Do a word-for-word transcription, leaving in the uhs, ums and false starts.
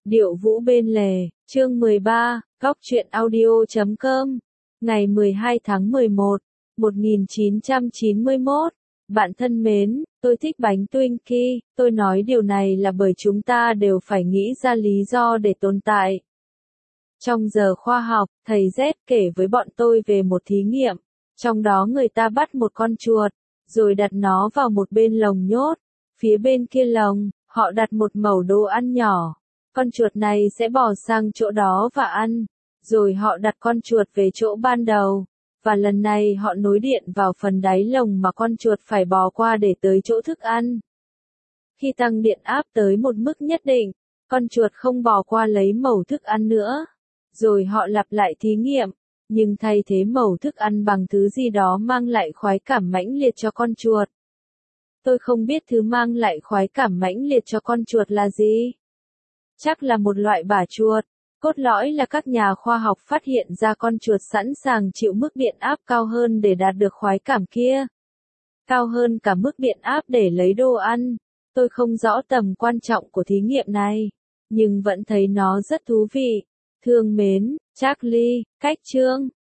Điệu vũ bên lề, chương mười ba, góc truyện audio chấm com, ngày mười hai tháng mười một, một nghìn chín trăm chín mươi mốt. Bạn thân mến, tôi thích bánh Twinkie, tôi nói điều này là bởi chúng ta đều phải nghĩ ra lý do để tồn tại. Trong giờ khoa học, thầy Z kể với bọn tôi về một thí nghiệm, trong đó người ta bắt một con chuột, rồi đặt nó vào một bên lồng nhốt, phía bên kia lồng, họ đặt một mẩu đồ ăn nhỏ. Con chuột này sẽ bò sang chỗ đó và ăn, rồi họ đặt con chuột về chỗ ban đầu, và lần này họ nối điện vào phần đáy lồng mà con chuột phải bò qua để tới chỗ thức ăn. Khi tăng điện áp tới một mức nhất định, con chuột không bò qua lấy mẩu thức ăn nữa. Rồi họ lặp lại thí nghiệm, nhưng thay thế mẩu thức ăn bằng thứ gì đó mang lại khoái cảm mãnh liệt cho con chuột. Tôi không biết thứ mang lại khoái cảm mãnh liệt cho con chuột là gì. Chắc là một loại bả chuột. Cốt lõi là các nhà khoa học phát hiện ra con chuột sẵn sàng chịu mức điện áp cao hơn để đạt được khoái cảm kia. Cao hơn cả mức điện áp để lấy đồ ăn. Tôi không rõ tầm quan trọng của thí nghiệm này, nhưng vẫn thấy nó rất thú vị. Thương mến, Charlie, cách chương.